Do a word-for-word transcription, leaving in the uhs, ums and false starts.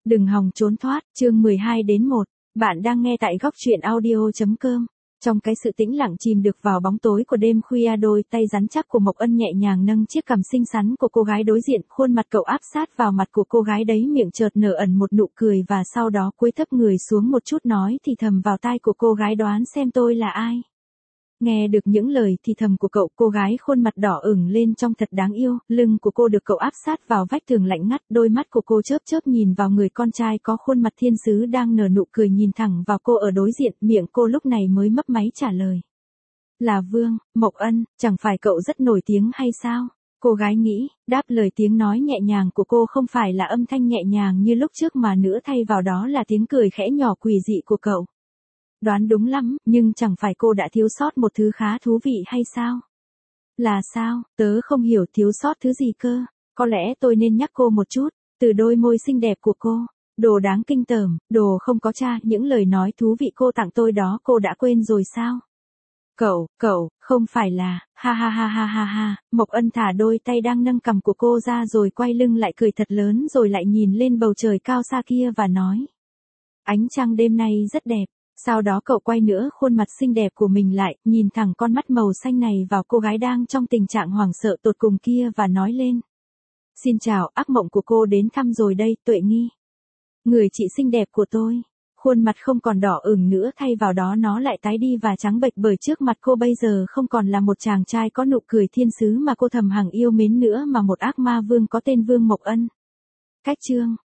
Đừng hòng trốn thoát, chương mười hai đến một. Bạn đang nghe tại góc truyện audio chấm com. Trong cái sự tĩnh lặng chìm được vào bóng tối của đêm khuya, đôi tay rắn chắc của Mộc Ân nhẹ nhàng nâng chiếc cằm xinh xắn của cô gái đối diện, khuôn mặt cậu áp sát vào mặt của cô gái đấy, miệng chợt nở ẩn một nụ cười và sau đó cúi thấp người xuống một chút, nói thì thầm vào tai của cô gái, đoán xem tôi là ai. Nghe được những lời thì thầm của cậu, cô gái khuôn mặt đỏ ửng lên trông thật đáng yêu, lưng của cô được cậu áp sát vào vách tường lạnh ngắt, đôi mắt của cô chớp chớp nhìn vào người con trai có khuôn mặt thiên sứ đang nở nụ cười nhìn thẳng vào cô ở đối diện, miệng cô lúc này mới mấp máy trả lời. Là Vương, Mộc Ân, chẳng phải cậu rất nổi tiếng hay sao? Cô gái nghĩ, đáp lời tiếng nói nhẹ nhàng của cô không phải là âm thanh nhẹ nhàng như lúc trước mà nữa, thay vào đó là tiếng cười khẽ nhỏ quỷ dị của cậu. Đoán đúng lắm, nhưng chẳng phải cô đã thiếu sót một thứ khá thú vị hay sao? Là sao, tớ không hiểu thiếu sót thứ gì cơ, có lẽ tôi nên nhắc cô một chút, từ đôi môi xinh đẹp của cô, đồ đáng kinh tởm, đồ không có cha, những lời nói thú vị cô tặng tôi đó cô đã quên rồi sao? Cậu, cậu, không phải là, ha ha ha ha ha ha, Mộc Ân thả đôi tay đang nâng cằm của cô ra rồi quay lưng lại cười thật lớn rồi lại nhìn lên bầu trời cao xa kia và nói. Ánh trăng đêm nay rất đẹp. Sau đó cậu quay nữa khuôn mặt xinh đẹp của mình lại, nhìn thẳng con mắt màu xanh này vào cô gái đang trong tình trạng hoảng sợ tột cùng kia và nói lên. Xin chào, ác mộng của cô đến thăm rồi đây, Tuệ Nghi. Người chị xinh đẹp của tôi. Khuôn mặt không còn đỏ ửng nữa, thay vào đó nó lại tái đi và trắng bệch, bởi trước mặt cô bây giờ không còn là một chàng trai có nụ cười thiên sứ mà cô thầm hằng yêu mến nữa, mà một ác ma vương có tên Vương Mộc Ân. Cách chương